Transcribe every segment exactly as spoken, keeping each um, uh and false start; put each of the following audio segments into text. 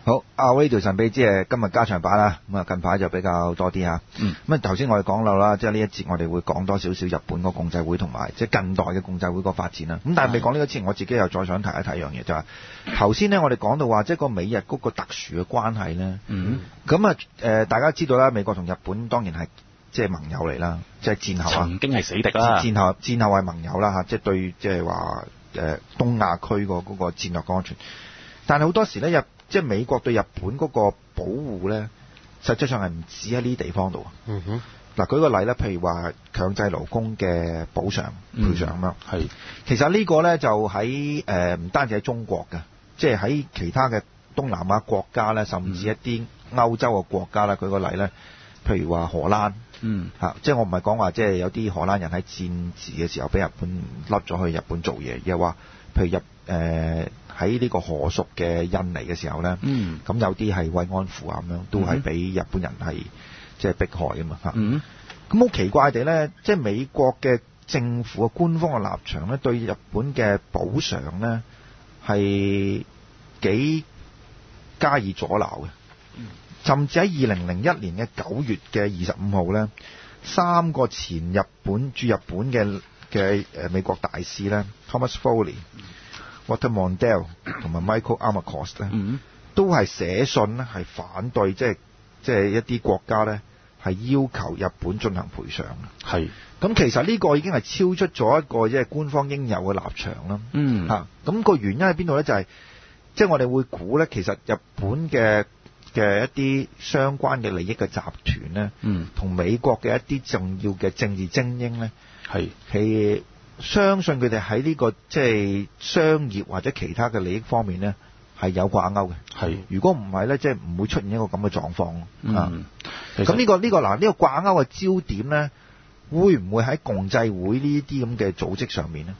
好，阿 Radio 神秘之夜今日加長版啦，咁啊近排就比較多啲嚇。 嗯。 咁啊頭先我哋講到啦，即係呢一節我哋會講多少少日本個共濟會同埋即係近代嘅共濟會個發展啦。咁但係未講呢個之前，我自己又再想提一提一樣嘢，就係頭先呢，我哋講到話即係個美日嗰個特殊嘅關係咧。 嗯。 咁啊誒，大家知道啦，美國同日本當然係即係盟友嚟啦，即係戰後啊。 曾經係死敵啦。 戰後戰後係盟友啦嚇，即係對即係話誒東亞區個嗰個戰略安全。但係好多時咧，日即係美國對日本嗰個保護咧，實際上係唔止喺呢啲地方度。 嗯哼。 嗱，舉個例咧，譬如話強制勞工嘅補償賠償咁樣。 係、嗯。 其實呢個咧就喺誒唔單止喺中國嘅，即係喺其他嘅東南亞國家咧，甚至一啲歐洲嘅國家啦。舉個例咧，譬如話荷蘭。 嗯。 嚇，即係我唔係講話即係有啲荷蘭人喺戰時嘅時候俾日本笠咗去日本做嘢，而係話譬如日誒。喺呢個荷屬嘅印尼嘅時候咧，咁、嗯、有啲係慰安婦啊咁樣，都係俾日本人係即係迫害㗎嘛嚇。咁、嗯、好奇怪地咧，即係美國嘅政府嘅官方嘅立場咧，對日本嘅補償咧係幾加以阻撓嘅。甚至喺二零零一年嘅九月嘅二十五號咧，三個前日本駐日本嘅嘅誒美國大使咧 ，Thomas Foley、Walter Mondale 同埋 Michael Armacost 咧、嗯，都係寫信咧，係反對即係即係一啲國家咧係要求日本進行賠償嘅。係，咁其實呢個已經係超出咗一個即係官方應有嘅立場啦。嗯，嚇、啊，咁、個原因喺邊度咧？就係即係我哋會估咧，其實日本嘅嘅一啲相關嘅利益嘅集團咧，嗯，同美國嘅一啲重要嘅政治精英咧，係係。相信佢哋喺呢個即係商業或者其他嘅利益方面呢係有掛鈎嘅。係，如果唔係呢，即係唔會出現一個咁嘅狀況。嗯，咁呢、呢個呢、呢個嗱呢、呢個掛鈎嘅焦點呢，會唔會喺共濟會呢啲咁嘅組織上面呢？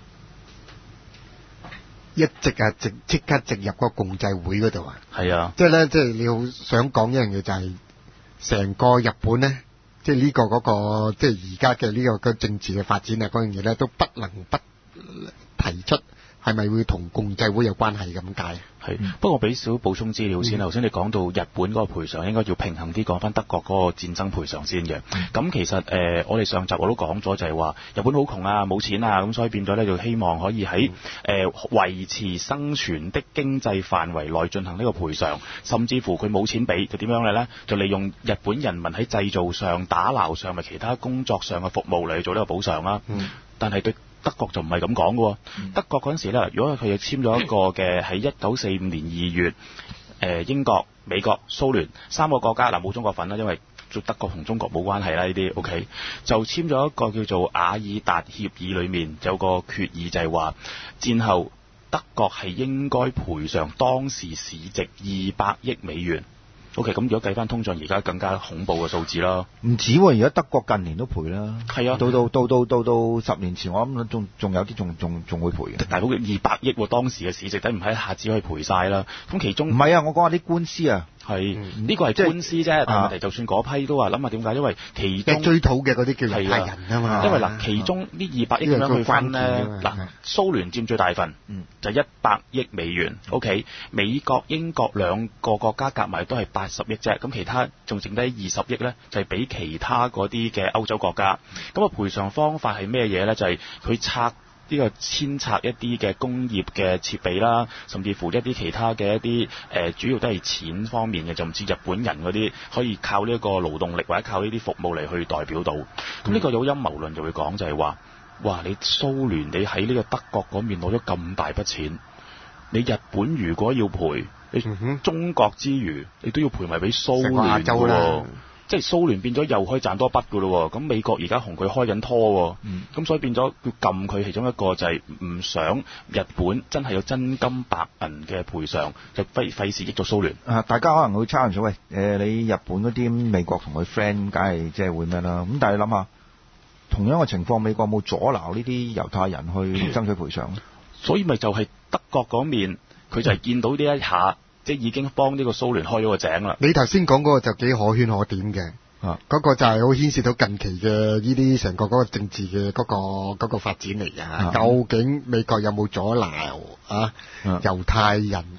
一直啊，直即刻直入個共濟會嗰度啊。係啊，即係呢，即係你好想講一樣嘢就係、是、成個日本呢。即係呢個嗰個，即係而家嘅呢個嘅政治嘅發展啊，嗰樣嘢咧都不能不提出，係咪會同共濟會有關係咁解？ 係、嗯，不過我俾少補充資料先。頭、嗯、先你講到日本嗰個賠償，應該要平衡啲講翻德國嗰個戰爭賠償先嘅。咁、嗯、其實誒、呃，我哋上集我都講咗，就係話日本好窮啊，冇錢啊，咁所以變咗咧就希望可以喺誒維持生存的經濟範圍內進行呢個賠償，甚至乎佢冇錢俾，就點樣嘅咧？就利用日本人民喺製造上、打撈上、咪其他工作上嘅服務嚟做呢個補償啦。嗯，但係對德國就唔係咁講嘅。德國嗰陣時咧，如果佢又簽咗一個嘅喺一九四五年二月，誒、呃、英國、美國、蘇聯三個國家嗱，冇中國份啦，因為做德國同中國冇關係啦呢啲 OK， 就簽咗一個叫做瓦爾達協議，裏面有個決議就係話戰後德國係應該賠償當時市值二百億美元。OK， 咁如果計翻通脹，而家更加恐怖嘅數字啦。 唔止喎，而家德國近年都賠啦。係啊，到到到到到到十年前，我諗仲仲有啲仲仲仲會賠嘅。 大佬二百億喎，當時嘅市值，等唔係一下子可以賠晒啦。咁其中唔係啊，我講下啲官司啊。 係呢、嗯這個係官司啫、啊，但係問題就算嗰批都話諗下點解，因為其中追討嘅嗰啲叫猶太人啊嘛。 因為嗱，其中呢二百億點樣去分咧？嗱，蘇聯佔最大份，嗯、就一百億美元。O、okay? K， 美國、英國兩個國家夾埋都係八十億啫，咁其他仲剩低二十億咧，就係、是、俾其他嗰啲嘅歐洲國家。咁啊賠償方法係咩嘢咧？就係、是、佢拆。呢、這個遷拆一啲嘅工業嘅設備啦，甚至乎一啲其他嘅一啲誒、呃，主要都係錢方面嘅，就唔似日本人嗰啲可以靠呢一個勞動力或者靠呢啲服務嚟去代表到。咁、嗯、呢個有陰謀論就會講就係話，哇！你蘇聯你喺呢個德國嗰邊攞咗咁大筆錢，你日本如果要賠，你中國之餘，你都要賠埋俾蘇聯喎。即係蘇聯變咗又可以賺多筆㗎咯喎，咁美國而家同佢開緊拖喎，咁、嗯、所以變咗要撳佢其中一個就係唔想日本真係有真金白銀嘅賠償，就費費事益咗蘇聯。 啊，大家可能會差唔多，喂，誒、呃、你日本嗰啲美國同佢 friend，梗係即係會咩啦？咁但係你諗下，同樣嘅情況，美國冇阻撓呢啲猶太人去爭取賠償、嗯、所以咪就係德國嗰面，佢就係見到呢一下。嗯即係已經幫呢個蘇聯開咗個井啦。 你頭先講嗰個就幾可圈可點嘅，啊，嗰、嗰個就係好牽涉到近期嘅呢啲成個嗰個政治嘅嗰、嗰個嗰、嗰個發展嚟㗎、啊。究竟美國有冇阻撓啊？猶、啊、太人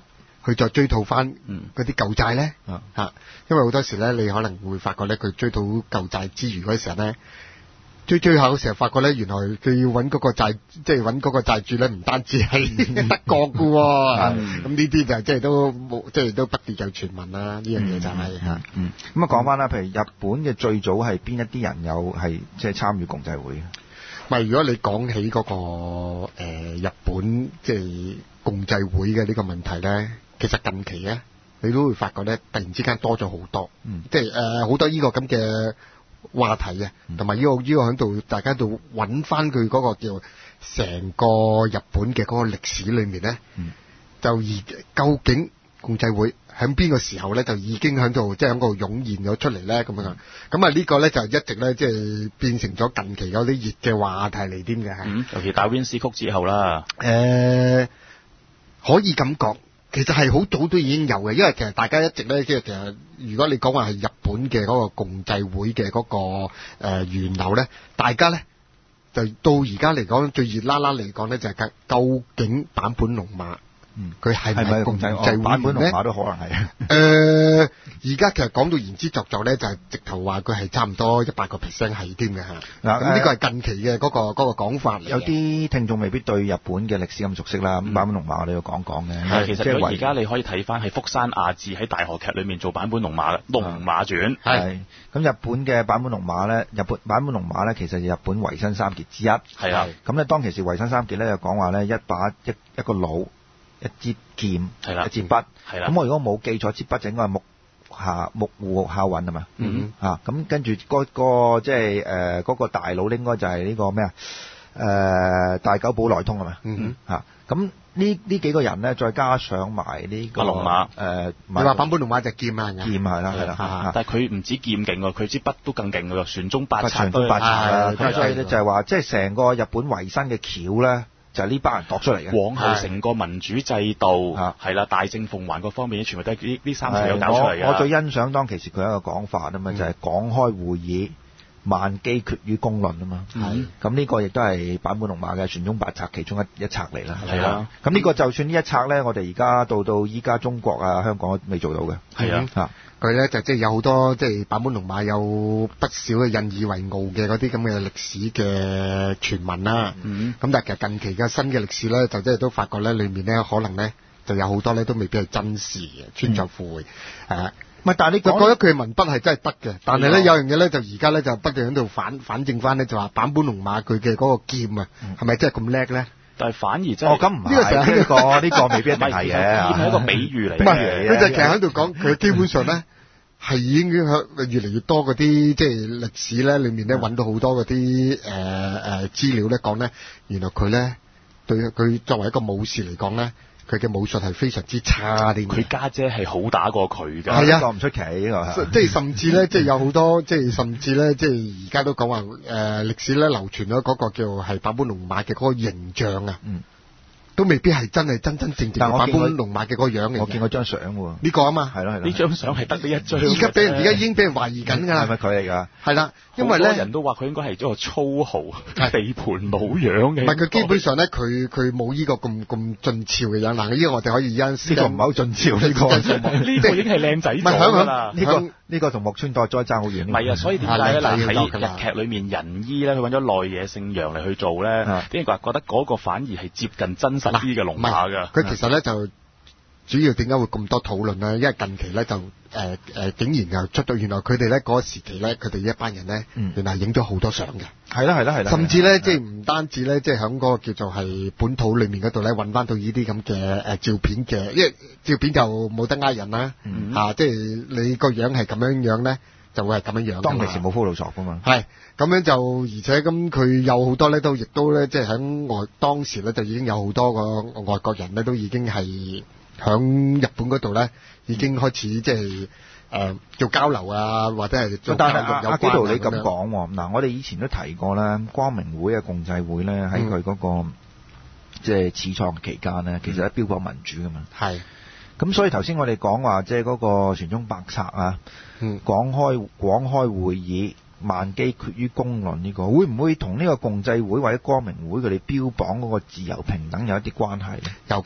去再追討翻嗰啲舊債咧？嚇、嗯，因為好多時咧，你可能會發覺咧，佢追討舊債之餘嗰時候咧，追追下嘅時候發覺咧，原來佢要揾嗰個債，即係揾嗰個債主咧，唔單止係德國嘅喎。咁呢啲就即係都冇，即係都不斷有傳聞啦。呢樣嘢就係、是、嚇。 嗯，咁啊講翻啦，譬如日本嘅最早係邊一啲人有係即係參與共濟會？ 咪如果你講起嗰、那個、呃、日本即係共濟會嘅呢個問題咧，其實近期咧你都會發覺咧，突然之間多咗好多，嗯、即係誒好多呢個咁嘅話題啊，同埋呢個呢、這個喺度大家度揾翻佢嗰個叫成個日本嘅嗰個歷史裏面咧、嗯，就而究竟共濟會喺邊個時候咧，就已經喺度即係喺度湧現咗出嚟咧咁樣。咁啊呢個咧就一直咧即係變成咗近期有啲熱嘅話題嚟添嘅。 嗯，尤其打 Win 斯曲之後啦。 誒、呃，可以咁講，其實係好早都已經有嘅，因為其實大家一直咧即係其實如果你講話係日本嘅嗰個共濟會嘅嗰、那個誒、呃、源流咧，大家咧就到而家嚟講最熱辣辣嚟講咧就係究竟坂本龍馬。嗯，佢係咪共濟會咧？ 坂本龍馬都可能係。誒、 呃，而家其實講到言之鑿鑿咧，就係、是、直頭話佢係差唔多一百個 percent 係添嘅嚇。嗱，咁呢個係近期嘅嗰、那個嗰、那個講法嚟。 有啲聽眾未必對日本嘅歷史咁熟悉啦。咁、嗯、坂本龍馬我哋要講講嘅。 係，其實如果而家你可以睇翻係福山雅治喺大河劇裏面做坂本龍馬嘅《龍馬傳》。係。咁日本嘅坂本龍馬咧，日本坂本龍馬咧，其實係日本維新三傑之一。係啊。咁咧當其時維新三傑咧就講話咧，一把一一個弩。一支劍，係啦，一支筆，係啦。咁我如果冇記錯，支筆就應該係木下木戶孝允啊嘛。嗯啊，咁跟住嗰個即係誒嗰個大佬應該就係呢個咩啊？誒大久保內通啊嘛。嗯啊，咁呢呢幾個人咧，再加上埋呢個龍馬誒，你話坂本龍馬隻劍啊？ 劍係啦係啦， 但係佢唔止劍勁喎，佢支筆都更勁㗎喎，船中八策。 船中八策啦，咁所以咧就係話，即係成個日本維新嘅橋咧。就係呢班人度出嚟嘅， 往後成個民主制度係啦，大政奉還各方面，全部都係呢呢三條友搞出嚟嘅。 我最欣賞當其時佢一個講法啊嘛，就係、是、講開會議，萬機決於公論啊嘛。係咁呢個亦都係坂本龍馬嘅船中八策其中一一策嚟啦。係啊，咁呢個就算呢一策咧，我哋而家到到依家中國啊、香港都未做到嘅。係啊，嚇佢咧就即係有好多即係坂本龍馬有不少嘅引以為傲嘅嗰啲咁嘅歷史嘅傳聞啦。嗯，咁但係其實近期嘅新嘅歷史咧，就即係都發覺咧，裏面咧可能咧就有好多咧都未必係真事嘅，穿鑿附會。誒、嗯，唔係，但係你覺得佢嘅文筆係真係得嘅，但係咧有樣嘢咧就而家咧就不斷喺度反反證翻咧，就話坂本龍馬佢嘅嗰個劍啊，係、嗯、咪真係咁叻咧？ 但係反而真係哦，咁唔係呢個呢、呢個呢、呢個未必一定係嘅， 劍係一個比喻嚟嘅。 唔係，佢就其實喺度講，佢基本上咧係已經向越嚟越多嗰啲即係歷史咧裏面咧揾到好多嗰啲誒誒資料咧講咧，原來佢咧對佢作為一個武士嚟講咧，佢嘅武術係非常之差啲。 佢家姐係好打過佢㗎， 係啊， 唔出奇呢個。 即係甚至咧，即係有好多，即係甚至咧，即係而家都講話誒歷史咧流傳咗嗰個叫係坂本龍馬嘅嗰個形象啊。嗯。都未必係真係真真正正坂本龍馬嘅個樣嚟。 我見過張相喎，呢、 這個啊嘛， 係咯係咯， 呢張相係得呢一張。 而家俾人而家已經俾人懷疑緊㗎啦。 係咪佢嚟㗎？ 係啦，因為咧， 好多人都話佢應該係一個粗豪、地盤佬樣嘅。 唔係佢基本上咧，佢佢冇呢個咁咁俊俏嘅樣。嗱，呢個我哋可以而家呢個唔係好俊俏呢個， 呢個已經係靚仔咗啦。 呢個呢個同木村拓哉爭好遠。 唔係啊，所以點解咧？喺日劇裏面仁醫咧，佢揾咗內野聖陽嚟去做咧，啲人話覺得嗰個反而係接近真實啲嘅龍馬。 佢其實咧就主要點解會咁多討論咧？因為近期咧就誒誒、呃呃，竟然又出到原來佢哋咧嗰個時期咧，佢哋一班人咧、嗯，原來影咗好多相嘅。 係啦係啦係啦。甚至咧，即係唔單止咧，即係喺嗰個叫做係本土裏面嗰度咧，揾翻到呢啲咁嘅誒照片嘅，因為照片就冇得呃人啦，吓、嗯啊，即係你個樣係咁樣樣咧，就會係咁樣樣。 當其時冇 Photoshop 噶嘛。係。 咁樣就，而且咁佢有好多咧，都亦都咧，即係喺外當時咧，就已經有好多個外國人咧，都已經係喺日本嗰度咧，已經開始即係誒做交流啊，或者係做教育有關啊。 阿紀陶你咁講喎，嗱，我哋以前都提過啦，光明會嘅共濟會咧，喺佢嗰個即係始創期間咧，其實係標榜民主噶嘛。係。咁所以頭先我哋講話，即係嗰個船中八策啊，嗯，廣開廣開會議。萬機決於公論呢、這個會唔會同呢個共濟會或者光明會佢哋標榜嗰個自由平等有一啲關係咧？ 有嘅，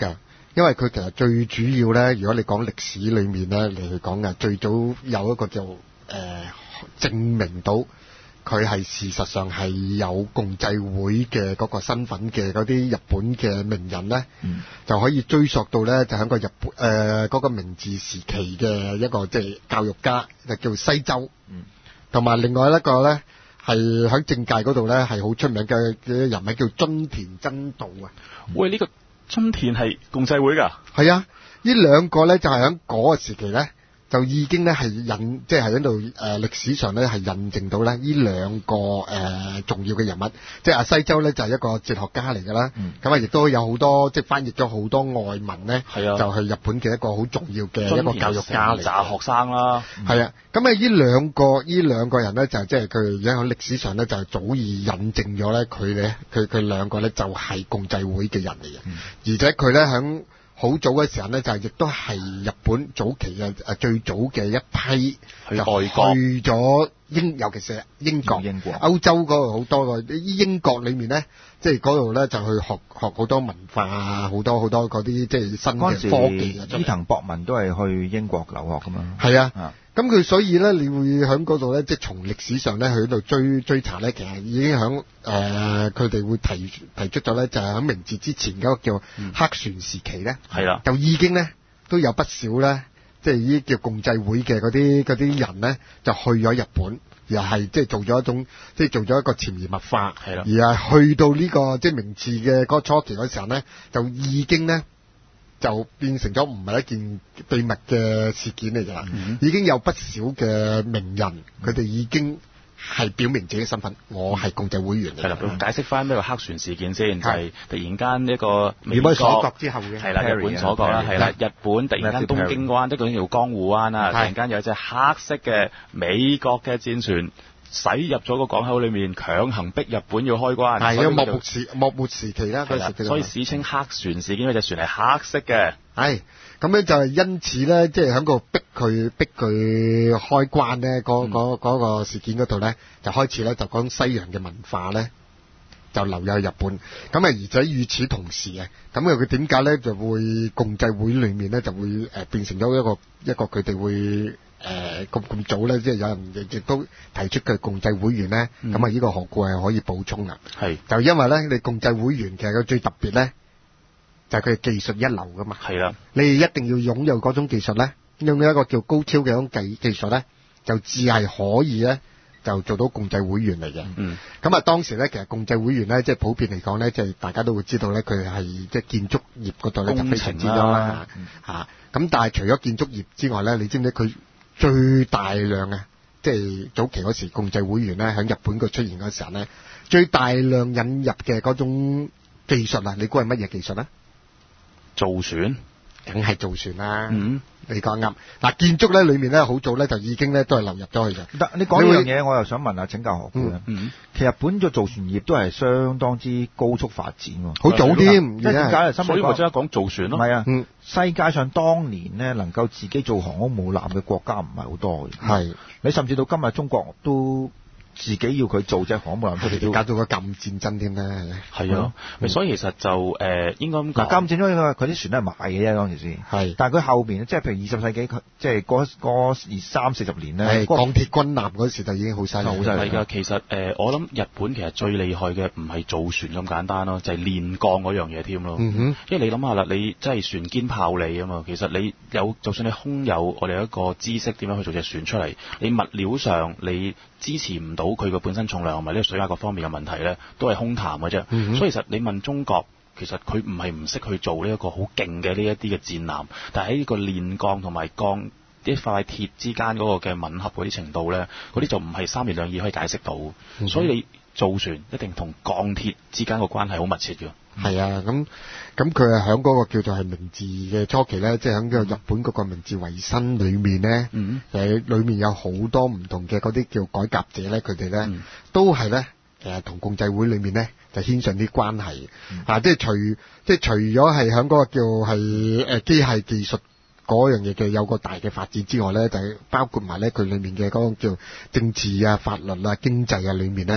因為佢其實最主要咧，如果你講歷史裏面咧嚟去講嘅，最早有一個就誒、呃、證明到佢係事實上係有共濟會嘅嗰個身份嘅嗰啲日本嘅名人咧，嗯、就可以追溯到咧就喺個日本誒嗰、呃那個明治時期嘅一個即係教育家，就叫西周，同埋、嗯、另外一個咧係喺政界嗰度咧係好出名嘅嘅人物叫津田真道啊。 喂，呢、這個津田係共濟會㗎？ 係啊，呢兩個咧就係喺嗰個時期咧，就已經咧係印，即係喺度誒歷史上咧係印證到咧呢兩個誒、呃、重要嘅人物，即係阿西周咧就係、是、一個哲學家嚟㗎啦。咁啊亦都有好多即係翻譯咗好多外文咧，啊、就係日本嘅一個好重要嘅一個教育家嚟。 扎學生啦， 係、嗯、啊。咁啊呢兩個呢兩個人咧就即係佢而家喺歷史上咧就係早已印證咗咧佢咧佢佢兩個咧就係共濟會嘅人嚟嘅，嗯、而且佢咧喺好早嘅時候咧，就亦都係日本早期嘅誒最早嘅一批去外國去咗英，尤其是英國、英國歐洲嗰度好多個英國裏面咧，即係嗰度咧就去學學好多文化啊，好多好多嗰啲即係新嘅科技啊。 伊藤博文都係去英國留學噶嘛。 係啊。咁佢所以咧，你會喺嗰度咧，即係從歷史上咧去度追追查咧，其實已經喺誒佢哋會提提出咗咧，就係喺明治之前嗰個叫黑船時期咧，係啦、嗯，就已經咧都有不少咧，即係呢啲叫共濟會嘅嗰啲嗰啲人咧，就去咗日本，又係即係做咗一種即係做咗一個潛移默化，係啦，而係去到呢、這個即係明治嘅嗰個初期嗰時候咧，就已經咧。就變成咗唔係一件秘密嘅事件嚟㗎啦，嗯、已經有不少嘅名人，佢哋、嗯、已經係表明自己嘅身份，我係共濟會員嚟。係啦， 解釋翻呢個黑船事件先，是就係突然間一個美國鎖國之後嘅， 係啦，日本鎖國啦，係啦，日本突然間東京灣，即係叫江戶灣啊，突然間有隻黑色嘅美國嘅戰船。駛入咗個港口裏面，強行逼日本要開關。 係啊，幕末時幕末時期啦， 係啦，所以史稱黑船事件，嗰隻船係黑色嘅。 係咁樣就係因此咧，即係喺個逼佢逼佢開關咧，嗰嗰嗰個事件嗰度咧，就開始咧就講西洋嘅文化咧，就流入去日本。咁啊，而且與此同時啊，咁啊佢點解咧就會共濟會裏面咧就會誒變成咗一個一個佢哋會。誒咁咁早咧，即係有人亦亦都提出佢共濟會員咧，咁啊呢個學過係可以補充啦。係是就因為咧，你共濟會員其實佢最特別咧，就係佢技術一流噶嘛。係啦的，你一定要擁有嗰種技術咧，用一個叫高超嘅嗰種技技術咧，就只係可以咧就做到共濟會員嚟嘅。嗯，咁啊當時咧，其實共濟會員咧，即係普遍嚟講咧，即係大家都會知道咧，佢係即係建築業嗰度咧就非常之多啦嚇。咁、嗯、但係除咗建築業之外咧，你知唔知佢？最大量嘅，即係早期嗰時共濟會員咧，喺日本個出現嗰時候咧，最大量引入嘅嗰種技術啊，你估係乜嘢技術咧？ 造船， 梗係造船啦。嗯，你講啱。嗱，建築咧裏面咧好早咧就已經咧都係流入咗去嘅。 但你講呢樣嘢，我又想問下請教何故啊？嗯，其實日本嘅造船業都係相當之高速發展喎， 好早添。 即係點解？ 所以我即刻講造船咯。 唔係啊，嗯，世界上當年咧能夠自己做航空母艦嘅國家唔係好多嘅。係，你甚至到今日中國都。自己要佢做隻航母艦出嚟，都搞到個禁戰爭添咧。 係啊，所以其實就誒、呃、應該咁講。 嗱，禁戰爭佢啲船都係賣嘅啫，當時先。係是，但係佢後邊即係譬如二十世紀，即係嗰嗰二三四十年咧， 係鋼鐵軍艦嗰時就已經好犀利。好犀利。 係㗎，其實誒、呃、我諗日本其實最厲害嘅唔係造船咁簡單咯，就係、是、煉鋼嗰樣嘢添咯。嗯、哼因為你諗下啦，你真係船堅炮利啊嘛。其實你有，就算你空有我哋一個知識點樣去做隻船出嚟，你物料上你支持唔到佢個本身重量同埋呢個水壓各方面嘅問題咧，都係空談嘅啫。嗯、哼所以其實你問中國，其實佢唔係唔識去做呢一個好勁嘅呢一啲嘅戰艦，但係喺呢個煉鋼同埋鋼一塊鐵之間嗰個嘅吻合嗰啲程度咧，嗰啲就唔係三言兩語可以解釋到。嗯、哼所以你造船一定同鋼鐵之間個關係好密切嘅。 係啊，咁咁佢係喺嗰個叫做係明治嘅初期咧，即係喺個日本嗰個明治維新裏面咧，誒、嗯，裏面有好多唔同嘅嗰啲叫改革者咧，佢哋咧、嗯、都係咧誒同共濟會裏面咧就牽上啲關係、嗯、啊，即係除即係除咗係喺嗰個叫係誒機械技術嗰樣嘢嘅有個大嘅發展之外咧，就係包括埋咧佢裏面嘅嗰個叫政治啊、法律啊、經濟啊裏面咧。嗯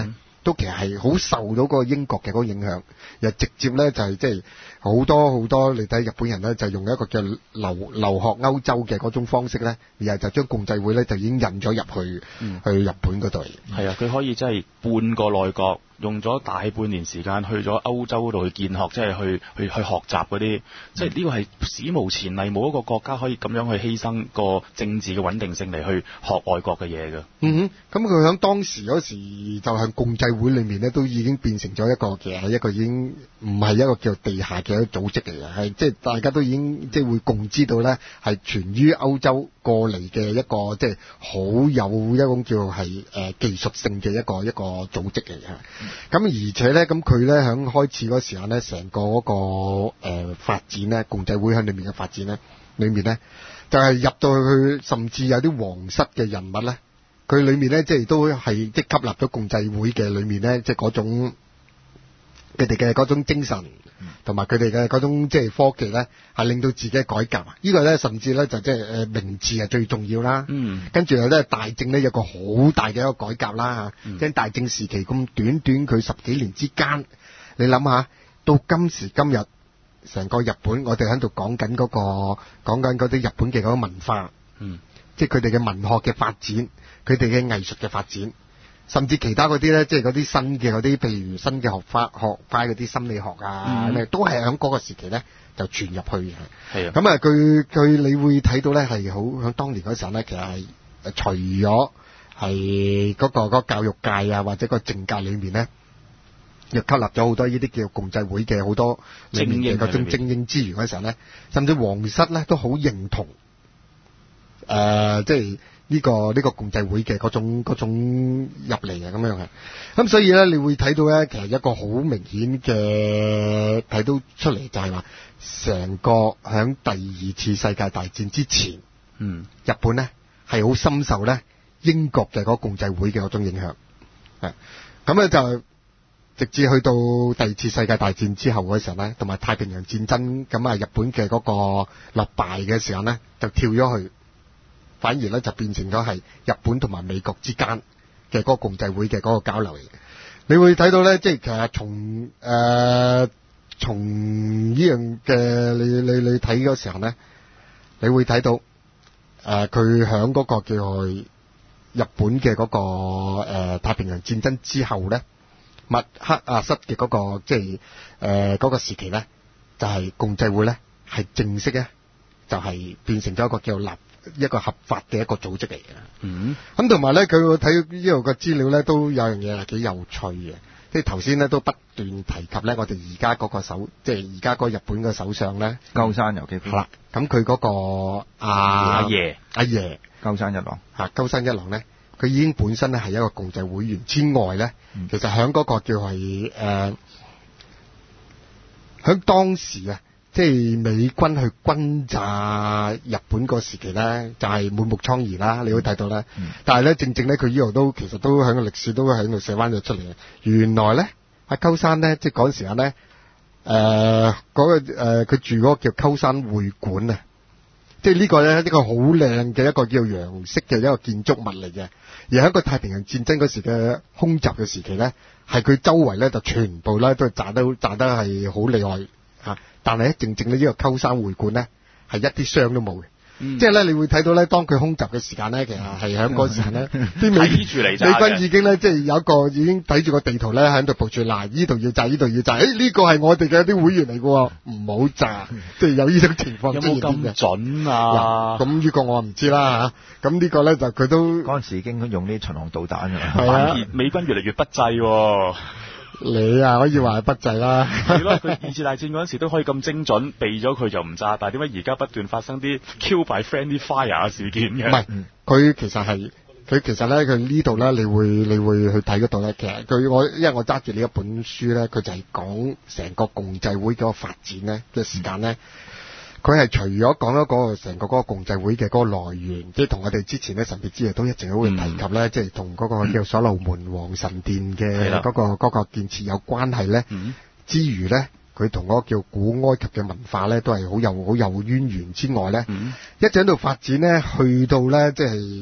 都其實係好受到個英國嘅嗰個影響，又直接咧就係即係好多好多你睇日本人咧就用一個叫留留學歐洲嘅嗰種方式咧，然後就將共濟會咧就已經引咗入去、嗯、去日本嗰度。 係啊，佢可以真係半個內閣。用咗大半年時間去咗歐洲嗰度去見學，即係去去去學習嗰啲，即係呢個係史無前例，冇一個國家可以咁樣去犧牲個政治嘅穩定性嚟去學外國嘅嘢㗎。 嗯哼，咁佢喺當時嗰時就係共濟會裏面咧，都已經變成咗一個嘅一個已經唔係一個叫地下嘅一個組織嚟嘅，係即係大家都已經即係會共知道咧，係傳於歐洲過嚟嘅一個即係好有一種叫係誒、呃、技術性嘅一個一個組織嚟嘅。咁、嗯、而且咧，咁佢咧喺開始嗰時候咧，成個嗰、那個誒、呃、發展咧，共濟會喺裏面嘅發展咧，裏面咧就係、是、入到去，甚至有啲皇室嘅人物咧，佢裏面咧即係都係即係吸納咗共濟會嘅裏面咧，即係嗰種佢哋嘅嗰種精神，同埋佢哋嘅嗰種即係科技咧，係令到自己改革。這個、呢個咧甚至咧就即係誒明治係最重要啦。嗯，跟住又咧大正咧有個好大嘅一個改革啦嚇。即係、嗯、大正時期咁短短佢十幾年之間，你諗下到今時今日，成個日本我哋喺度講緊嗰個講緊嗰啲日本嘅嗰個文化，嗯，即係佢哋嘅文學嘅發展，佢哋嘅藝術嘅發展。甚至其他嗰啲咧，即係嗰啲新嘅嗰啲，譬如新嘅學法學派嗰啲心理學啊，嗯、都係喺嗰個時期咧就傳入去嘅。係啊，咁啊，佢佢你會睇到咧係好喺當年嗰時候咧，其實係除咗係嗰個嗰個教育界啊，或者個政界裏面咧，又吸納咗好多呢啲叫共濟會嘅好多裏面嘅嗰種精英資源嗰時候咧，甚至皇室咧都好認同，誒、呃，即係。呢、這個呢、這個共濟會嘅嗰種嗰種入嚟嘅咁樣嘅，咁所以咧你會睇到咧，其實一個好明顯嘅睇到出嚟就係話，成個響第二次世界大戰之前，嗯，日本咧係好深受咧英國嘅嗰個共濟會嘅嗰種影響，係咁咧就直至去到第二次世界大戰之後嗰時候咧，同埋太平洋戰爭咁啊，日本嘅嗰個落敗嘅時候咧，就跳咗去。反而咧就變成咗係日本同埋美國之間嘅嗰個共濟會嘅嗰個交流嚟嘅。你會睇到咧，即係其實從誒、呃、從呢樣嘅你你你睇嗰時候咧，你會睇到誒佢響嗰個叫做日本嘅嗰、那個誒、呃、太平洋戰爭之後咧，麥克阿瑟嘅嗰個即係誒嗰個時期咧，就係、是、共濟會咧係正式咧就係、是、變成咗一個叫立。一個合法嘅一個組織嚟嘅，嗯，咁同埋咧，佢睇呢度嘅資料咧，都有樣嘢係幾有趣嘅，即係頭先咧都不斷提及咧，我哋而家嗰個首，即係而家嗰個日本嘅首相咧， 鳩山由紀夫， 啦，咁佢嗰個阿阿爺阿爺鳩山一郎， 嚇鳩山一郎咧，佢已經本身咧係一個共濟會員之外咧，嗯、其實喺嗰個叫係誒，喺、呃、當時啊。即係美軍去轟炸日本個時期咧，就係、是、滿目瘡痍啦，你會睇到咧。嗯、但係咧，正正咧，佢呢度都其實都喺個歷史都喺度寫翻咗出嚟嘅。原來咧，阿鳩山咧，即係嗰陣時間咧，誒、呃、嗰、那個誒佢、呃、住嗰個叫鳩山會館啊，即係呢個咧，呢個好靚嘅一個叫洋式嘅一個建築物嚟嘅。而喺個太平洋戰爭嗰時嘅空襲嘅時期咧，係佢周圍咧就全部咧都炸得炸得係好厲害。嚇！但係咧，正正咧呢個鳩山會館咧係一啲傷都冇嘅，嗯、即係咧你會睇到咧，當佢空襲嘅時間咧，其實係喺嗰時候咧，啲美美軍已經咧即係有一個已經睇住個地圖咧喺度佈住，嗱呢度要炸，呢度要炸，誒、欸、呢、這個係我哋嘅一啲會員嚟嘅喎，唔好炸，即係有呢種情況出現嘅。有冇咁準啊？咁呢個我唔知啦嚇。咁呢個咧就佢都嗰陣時已經用啲巡航導彈㗎啦。 係啊，美軍越嚟越不濟喎。 你啊，可以話係不濟啦。 係咯，佢二次大戰嗰陣時都可以咁精準避咗佢就唔炸，但係點解而家不斷發生啲 kill by friendly fire 事件嘅？唔係， 佢其實係佢其實咧，佢呢度咧，你會你會去睇嗰度咧。其實佢我因為我揸住呢一本書咧，佢就係講成個共濟會嗰個發展咧嘅時間咧。佢係除咗講咗嗰個成個嗰個共濟會嘅嗰個來源，即係同我哋之前咧神秘之夜都一直都會提及咧，嗯、即係同嗰個叫所羅門王神殿嘅嗰、嗰個嗰、嗯、個建設有關係咧。嗯、之餘咧，佢同嗰個叫古埃及嘅文化咧都係好有好有淵源之外咧，嗯、一直喺度發展咧，去到咧即係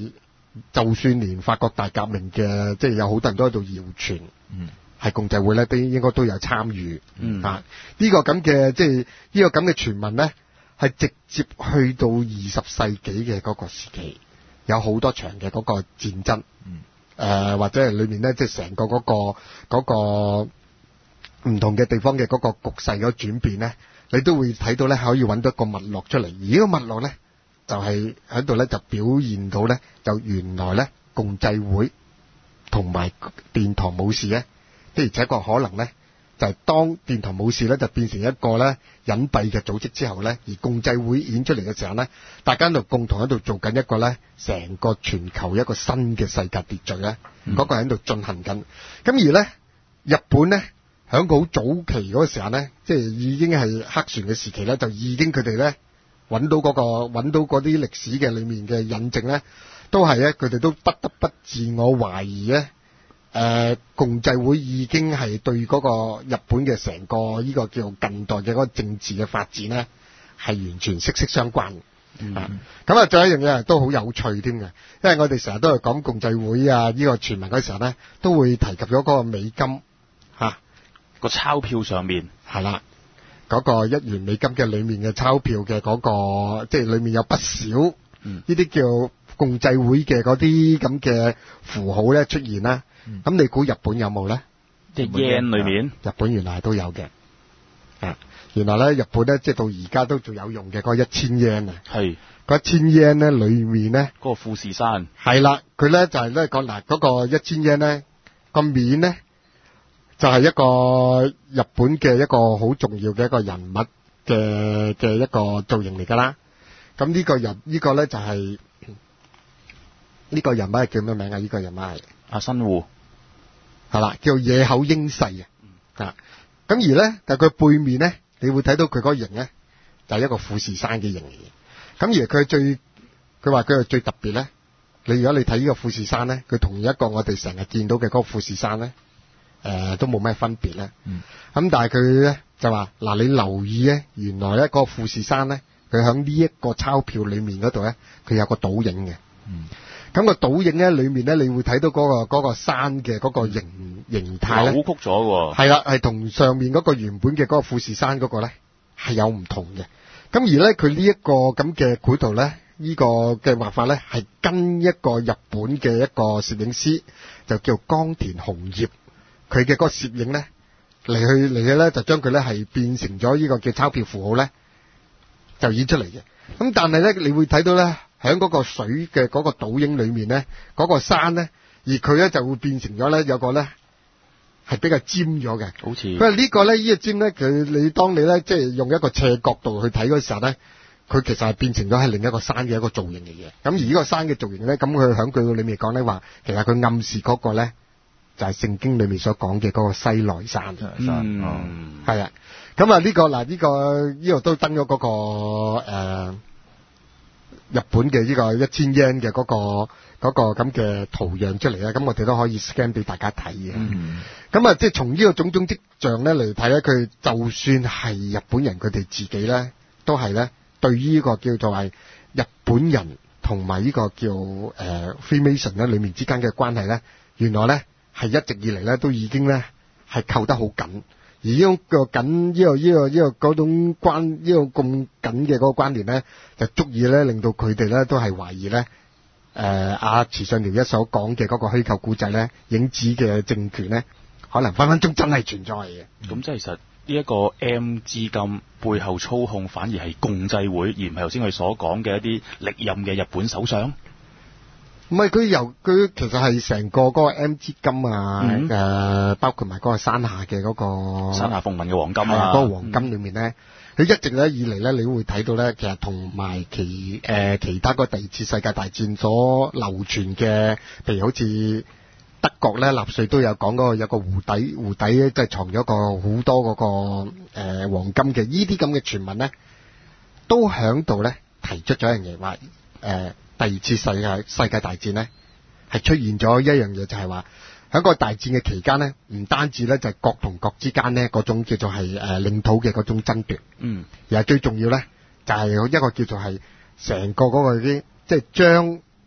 就算連法國大革命嘅，即係有好多人都喺度謠傳，嗯，係共濟會咧，都應該都有參與，嗯啊，呢、這個咁嘅即係呢個咁嘅傳聞咧，係直接去到二十世紀嘅嗰個時期，有好多場嘅嗰個戰爭，嗯，誒、呃、或者係裏面咧，即係成個嗰、那個嗰、那個唔同嘅地方嘅嗰個局勢嘅轉變咧，你都會睇到咧，可以揾到一個脈絡出嚟，而呢個脈絡咧。就係喺度咧，就表現到咧，就原來咧共濟會同埋殿堂武士咧，的而且確可能咧，就係、是、當殿堂武士咧就變成一個咧隱蔽嘅組織之後咧，而共濟會演出嚟嘅時候咧，大家喺度共同喺度做緊一個咧，成個全球一個新嘅世界秩序咧，嗰、嗯那個喺度進行緊。咁而咧，日本咧喺個好早期嗰個時候咧，即係已經係黑船嘅時期咧，就已經佢哋咧。揾到嗰、那個揾到嗰啲歷史嘅裏面嘅印證咧，都係咧佢哋都不得不自我懷疑咧。誒、呃，共濟會已經係對嗰個日本嘅成個呢個叫近代嘅嗰個政治嘅發展咧，係完全息息相關。嗯，咁啊，仲有一樣嘢都好有趣添嘅，因為我哋成日都係講共濟會啊，呢、這個傳聞嗰時候咧，都會提及咗嗰個美金嚇個、啊、鈔票上面係啦。嗰、那個一元美金嘅裏面嘅鈔票嘅嗰、那個，即係裏面有不少呢啲、嗯、叫共濟會嘅嗰啲咁嘅符號咧出現啦。咁、嗯、你估日本有冇咧？ 即係 yen 裏面， 日本原來都有嘅。啊，原來咧日本咧即係到而家都仲有用嘅嗰一千 yen 啊。係。嗰一千 yen 咧裏面咧， 嗰、那個富士山。係啦，佢咧就係咧講嗱嗰個一千 yen 咧個面咧。就係、是、一個日本嘅一個好重要嘅一個人物嘅嘅一個造型嚟㗎啦。咁呢個人呢、這個咧就係、是、呢、這個人物係叫咩名啊？呢、這個人物係阿新戶， 係啦，叫野口英世啊。啊、嗯，咁而咧，但係佢背面咧，你會睇到佢嗰個形咧，就係、是、一個富士山嘅形嚟嘅。咁而佢最，佢話佢係最特別咧。你如果你睇呢個富士山咧，佢同一個我哋成日見到嘅嗰個富士山咧。誒、呃，都冇咩分別咧。嗯。咁但係佢咧就話，嗱，你留意咧，原來咧嗰個富士山咧，佢喺呢一個鈔票裏面嗰度咧，佢有個倒影嘅。嗯。咁、個倒影咧，裏面咧，你會睇到嗰、個嗰、個山嘅嗰個形形態咧， 扭曲咗喎。 係啦，係同上面嗰個原本嘅嗰個富士山嗰個咧係有唔同嘅。咁而咧，佢呢一個咁嘅繪圖咧，呢個嘅畫法咧，係跟一個日本嘅一個攝影師，就叫岡田雄業。佢嘅嗰個攝影咧嚟去嚟去咧，就將佢咧係變成咗呢個叫鈔票符號咧，就演出嚟嘅。咁但係咧，你會睇到咧，喺嗰個水嘅嗰個倒影裏面咧，嗰、嗰個山咧，而佢咧就會變成咗咧有個咧係比較尖咗嘅，好似。佢話呢個咧呢、呢個尖咧，佢你當你咧即係用一個斜角度去睇嗰時候咧，佢其實係變成咗係另一個山嘅一個造型嚟嘅。咁而呢個山嘅造型咧，咁佢喺佢裏面講咧話，其實佢暗示嗰個咧。就係、是、聖經裏面所講嘅嗰個西奈山，嗯，係、嗯、啊，咁啊呢個嗱呢、這個呢、這個都登咗嗰、那個誒、呃、日本嘅呢個一千 yen 嘅嗰個嗰、那個咁嘅圖樣出嚟咧，咁我哋都可以 scan 俾大家睇嘅。咁、嗯、啊，即係從呢個種種跡象咧嚟睇咧，佢就算係日本人佢哋自己咧，都係咧對於呢個叫做係日本人同埋呢個叫誒、呃、Freemason 咧裏面之間嘅關係咧，原來咧。係一直以嚟咧，都已經咧係扣得好緊，而呢種個緊呢個呢個呢個嗰種關呢個咁緊嘅嗰個關聯咧，就足以咧令到佢哋咧都係懷疑咧，誒阿池上遼一所講嘅嗰個虛構故仔咧，影子嘅政權咧，可能分分鐘真係存在嘅。咁即係其實呢一個 M 資金背後操控，反而係共濟會，而唔係頭先佢所講嘅一啲歷任嘅日本首相。 唔係佢由佢其實係成個嗰個 M 資金啊，誒、嗯呃、包括埋嗰個山下嘅嗰、嗰個山下奉文嘅黃金啊， 嗰、嗰個黃金裏面咧，佢、嗯、一直咧以嚟咧，你會睇到咧，其實同埋其誒、呃、其他嗰第二次世界大戰所流傳嘅，譬如好似德國咧，納粹都有講嗰個有個湖底湖底咧，即係藏咗個好多嗰、嗰個誒、呃、黃金嘅，呢啲咁嘅傳聞咧，都響度咧提出咗一樣嘢話誒。第二次世界世界大戰咧，係出現咗一樣嘢，就係話喺個大戰嘅期間咧，唔單止咧就係國同國之間咧嗰種叫做係誒領土嘅嗰種爭奪，嗯，而係最重要咧就係一個叫做係成個嗰個啲，即係將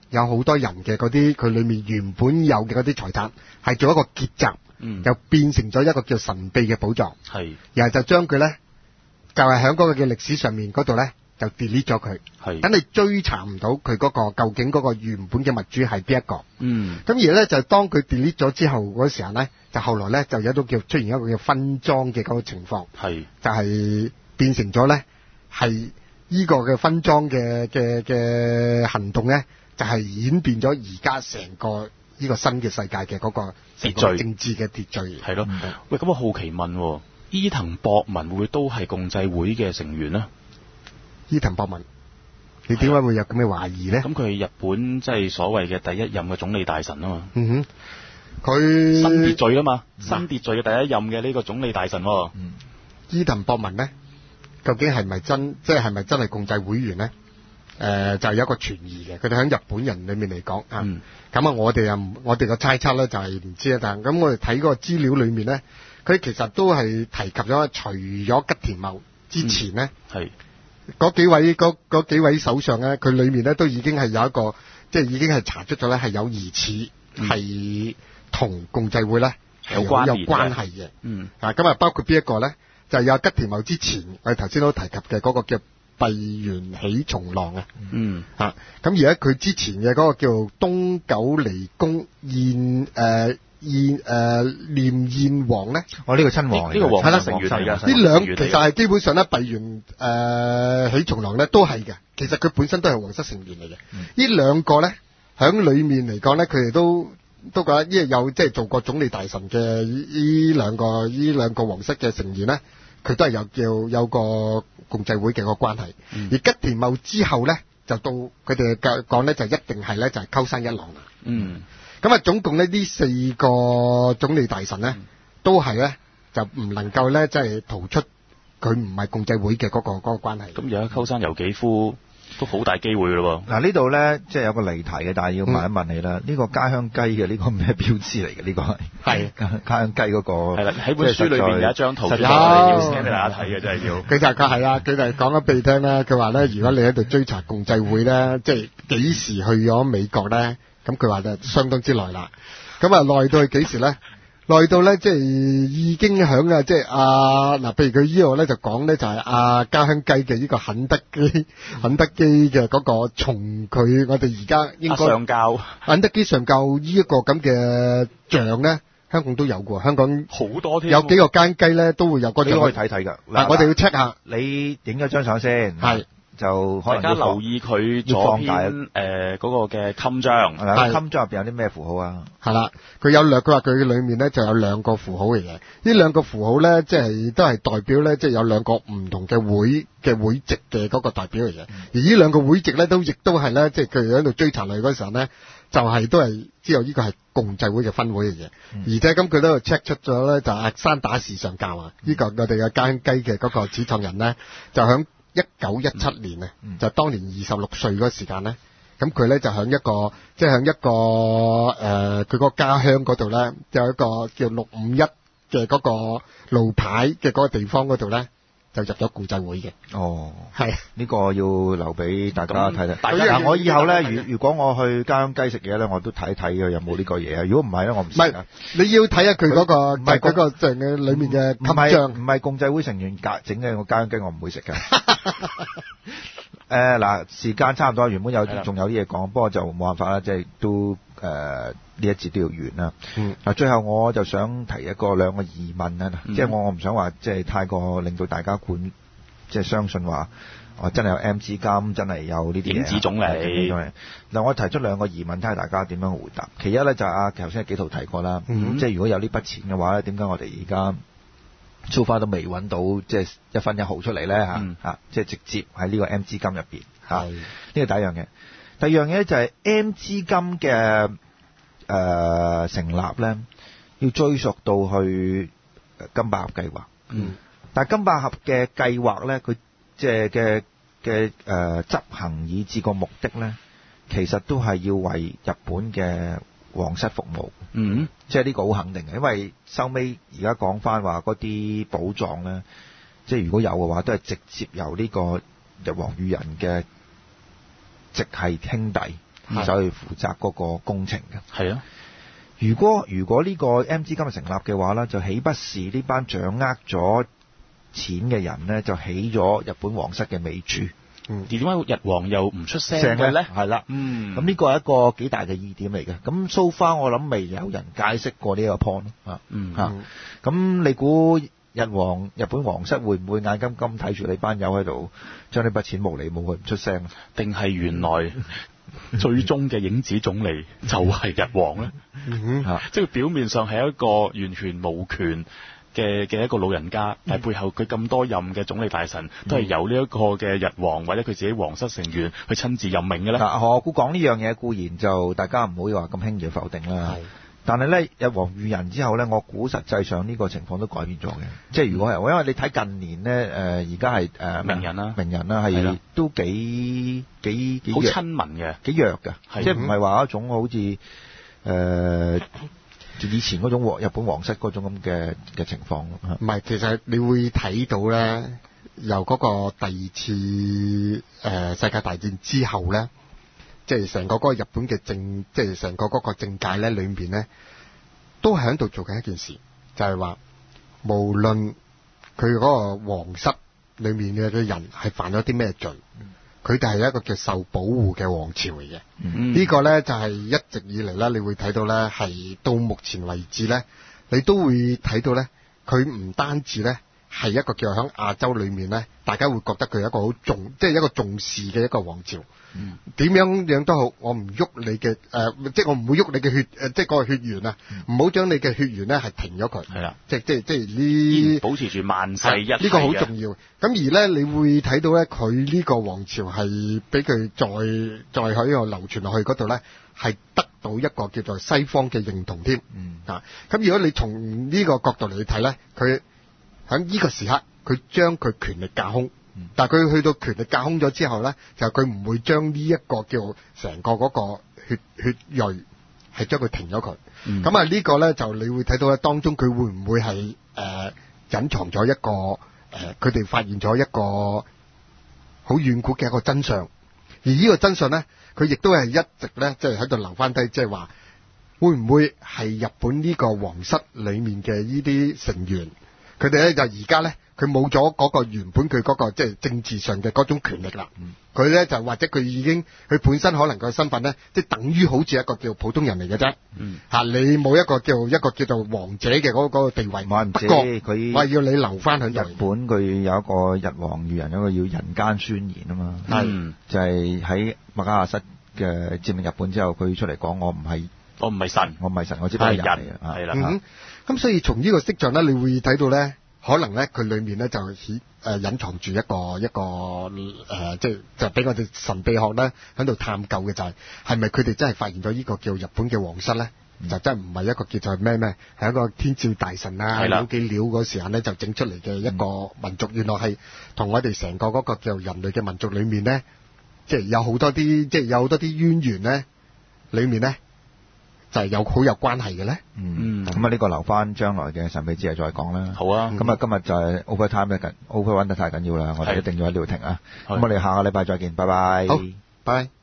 有好多人嘅嗰啲佢裏面原本有嘅嗰啲財產係做一個結集，嗯，又變成咗一個叫神秘嘅寶藏，係，然後就將佢咧就係喺嗰個嘅歷史上面嗰度咧就 delete 咗佢，係，等你追查唔到佢嗰個究竟嗰個原本嘅物主係邊一個，嗯，咁而咧就當佢 delete 咗之後嗰時候咧，就後來咧就有一種叫出現一個叫分贓嘅嗰個情況，係，就係變成咗咧係呢個嘅分贓嘅嘅嘅行動咧，就係演變咗而家成個呢個新嘅世界嘅嗰個秩序、政治嘅秩序。係咯、嗯， 喂，咁我好奇問，伊藤博文會唔會都係共濟會嘅成員呢？ 伊藤博文，你點解會有咁嘅懷疑咧？ 咁佢係日本即係所謂嘅第一任嘅總理大臣啊嘛。 嗯哼，佢新秩序啊嘛，嗯、新秩序嘅第一任嘅呢個總理大臣、哦。嗯， 伊藤博文咧，究竟係咪真，即係係咪真係共濟會員咧？誒、呃，就係、是、有一個傳疑嘅。佢哋喺日本人裏面嚟講啊，咁、嗯、啊，我哋又我哋個猜測咧就係唔知啊。但係咁我哋睇嗰個資料裏面咧，佢其實都係提及咗，除咗吉田茂之前咧，係、嗯。嗰幾位嗰嗰幾位首相咧，佢裏面咧都已經係有一個，即係已經係查出咗咧係有疑似係同共濟會咧有關有關係嘅。嗯，啊咁啊包括邊一個咧？就係、有吉田茂之前我哋頭先都提及嘅嗰個叫閉原喜重郎啊。嗯，啊咁而家佢之前嘅嗰個叫東九離宮燕誒。燕誒念燕王咧， 我、哦、呢、這個親王呢個王係啦成員嚟㗎， 呢兩其實係基本上咧閉原誒喜重郎咧都係嘅，其實佢本身都係皇室成員嚟嘅。嗯、呢兩個咧喺裏面嚟講咧，佢哋都都覺得因為有即係做過總理大臣嘅呢兩個呢兩個皇室嘅成員咧，佢都係有叫有個共濟會嘅個關係。嗯、而吉田茂之後咧，就到佢哋講咧就一定係咧就係鳩山一郎啦。嗯。咁啊，總共咧呢四個總理大臣咧，嗯、都係咧就唔能夠咧即係逃出佢唔係共濟會嘅嗰、嗰個嗰、嗰個關係。 咁而家鳩山由紀夫都好大機會咯喎。 嗱呢度咧即係有個離題嘅，但係要問一問你啦。呢、嗯、個家鄉雞嘅呢個咩標誌嚟嘅？呢個係係家鄉雞嗰個。係啦，喺本書裏邊有一張圖，實要 send 俾大家睇嘅，真係要。 佢就佢係啊，佢就係講咗俾你聽啦。佢話咧，如果你喺度追查共濟會咧，即係幾時去咗美國咧？咁佢話就相當之耐啦，咁啊耐到去幾時咧？耐到咧即係已經響啊！即係啊嗱，譬如佢呢個咧就講咧就係啊家鄉雞嘅呢個肯德基，肯德基嘅嗰個從佢我哋而家應該上校肯德基上校呢一個咁嘅像咧，香港都有嘅，香港好多添， 有幾個間雞咧都會有嗰種， 你可以睇睇㗎。 嗱，我哋要 check 下， 你影咗張相先，係。就可能大家留意佢左邊誒嗰個嘅襟章， 係襟章入邊有啲咩符號啊？ 係啦，佢有兩，佢話佢裏面咧就有兩個符號嚟嘅。呢兩個符號咧，即係都係代表咧，即係有兩個唔同嘅會嘅會籍嘅嗰個代表嚟嘅。嗯、而呢兩個會籍咧，都亦都係咧，即係佢哋喺度追查嚟嗰時候咧，就係、是、都係知道呢個係共濟會嘅分會嚟嘅。嗯、而且咁佢都 check 出咗咧，就係山打士上校啊，呢、嗯、個我哋嘅家鄉雞嘅嗰個始創人咧，就響一九一七年啊，嗯、就當年二十六歲嗰個時間咧，咁佢咧就喺一個，即係喺一個誒，佢個家鄉嗰度咧，有一個叫六五一嘅嗰個路牌嘅嗰個地方嗰度咧，就入咗共濟會嘅。哦，係呢、 呢個要留俾大家睇睇。嗱，我以後咧，如如果我去家鄉雞食嘢咧，我都睇睇嘅有冇呢個嘢啊。如果唔係咧，我唔食啊。 你要睇下佢嗰個，唔係嗰個即係嘅裏面嘅襟章， 唔係共濟會成員整嘅個家鄉雞，我唔會食嘅。誒嗱、呃，時間差唔多，原本有仲有啲嘢講，不過就冇辦法啦，即係都誒呢一節都要完啦。嗯。嗱，最後我就想提一個兩個疑問啦，嗯、即係我我唔想話即係太過令到大家管，即係相信話哦真係有 M 資金，真係有呢啲嘢。點子總理。嗱，我提出兩個疑問，睇下大家點樣回答。其一咧就係啊，頭先幾圖提過啦，嗯、即係如果有呢筆錢嘅話咧，點解我哋而家so far都未揾到即係一分一毫出嚟咧嚇嚇，即係直接喺呢個 M 資金入邊嚇。呢個第一樣嘢。第二樣嘢就係 M 資金嘅誒、呃、成立咧，要追溯到去金百合計劃。嗯。但係金百合嘅計劃咧，佢即係嘅嘅誒執行以至個目的咧，其實都係要為日本嘅皇室服務，嗯，即係呢個好肯定嘅，因為收尾而家講翻話嗰啲寶藏咧，即係如果有嘅話，都係直接由呢個日皇裕仁嘅直系兄弟走去負責嗰個工程嘅。 係啊。 如果如果呢個 M 資金係成立嘅話呢，就豈不是呢班掌握咗錢嘅人呢，就起咗日本皇室嘅尾注？ 嗯，而點解日皇又唔出聲嘅咧？ 係啦， 嗯， 咁呢個係一個幾大嘅疑點嚟嘅。咁 so far 我諗未有人解釋過呢個 point 啊， 嗯嚇。咁你估日皇日本皇室會唔會眼金金睇住你班友喺度將呢筆錢無理冇佢唔出聲？ 定係原來最終嘅影子總理就係日皇咧？ 嗯哼， 即係表面上係一個完全無權嘅嘅一個老人家，但係背後佢咁多任嘅總理大臣都係由呢一個嘅日皇或者佢自己皇室成員去親自任命嘅咧。 嗱，我估講呢樣嘢固然就大家唔好話咁輕易否定啦。但係咧，日皇遇人之後咧，我估實際上呢個情況都改變咗嘅。即係如果係，因為你睇近年咧，誒而家係誒名人啦， 名人啦係都幾幾幾好親民嘅， 幾弱嘅，即係唔係話一種好似誒。呃以前嗰種日本皇室嗰種咁嘅嘅情況， 唔係，其實你會睇到咧，由嗰個第二次誒、呃、世界大戰之後咧，即係成個嗰個日本嘅政，即係成個嗰個政界咧裏面咧，都係喺度做緊一件事，就係、是、話無論佢嗰個皇室裏面嘅人係犯咗啲咩罪。嗯佢哋係一個叫受保護嘅王朝嚟嘅，嗯、呢個呢就係一直以嚟呢，你會睇到呢係到目前為止呢，你都會睇到呢，佢唔單止呢係一個叫喺亞洲裏面呢，大家會覺得佢係一個好重，即係一個重視嘅一個王朝。點、嗯、樣樣都好，我唔喐你嘅誒、呃，即係我唔會喐你嘅血誒、呃，即係個血緣啊，唔好將你嘅血緣呢係停咗佢。係啦，即係即係即係呢，保持住萬世一系。呢個好重要。咁而呢，你會睇到呢，佢呢個王朝係俾佢再再喺度流傳落去嗰度呢，係得到一個叫做西方嘅認同添。嗯啊，咁如果你從呢個角度嚟睇呢，佢喺呢個時刻，佢將佢權力架空。但係佢去到權力架空咗之後咧，就佢唔會將呢一個叫成個嗰個血血裔係將佢停咗佢。咁啊、嗯、呢個咧就你會睇到咧，當中佢會唔會係誒隱藏咗一個誒，佢、呃、哋發現咗一個好遠古嘅一個真相。而呢個真相咧，佢亦都係一直咧即係喺度留翻低，即係話會唔會係日本呢個皇室裏面嘅呢啲成員，佢哋咧就而家咧。佢冇咗嗰個原本佢嗰個即係政治上嘅嗰種權力啦。佢咧、嗯、就或者佢已經佢本身可能個身份咧，即係等於好似一個叫普通人嚟嘅啫。嗯，嚇你冇一個叫一個叫做王者嘅嗰嗰個地位。我唔知佢，我係要你留翻喺日本，佢有一個日皇遇人，有一個要人間宣言啊嘛。係、嗯，就係喺麥加亞瑟嘅佔領日本之後，佢出嚟講：我唔係，我唔係神，我唔係神，我只不過係人嚟嘅。係啦。咁、嗯、 所以從呢個跡象咧，你會睇到咧。可能咧，佢裏面咧就顯誒隱藏住一個一個誒、呃，即係就俾我哋神秘學咧喺度探究嘅就係、是，係咪佢哋真係發現咗呢個叫日本嘅皇室咧？嗯、就真係唔係一個叫做咩咩，係一個天照大神啊，料幾料嗰時間咧就整出嚟嘅一個民族，嗯、原來係同我哋成個嗰個叫人類嘅民族裏面咧，即係有好多啲，即係有好多啲淵源咧，裏面咧。就係有好有關係嘅咧， 嗯，咁啊呢個留翻將來嘅神秘之夜再講啦。 好啊， 咁啊今日就係 over time 咧緊，over run 得太緊要啦，我哋一定要喺呢度停啊。咁我哋下個禮拜再見，拜拜。 好，拜。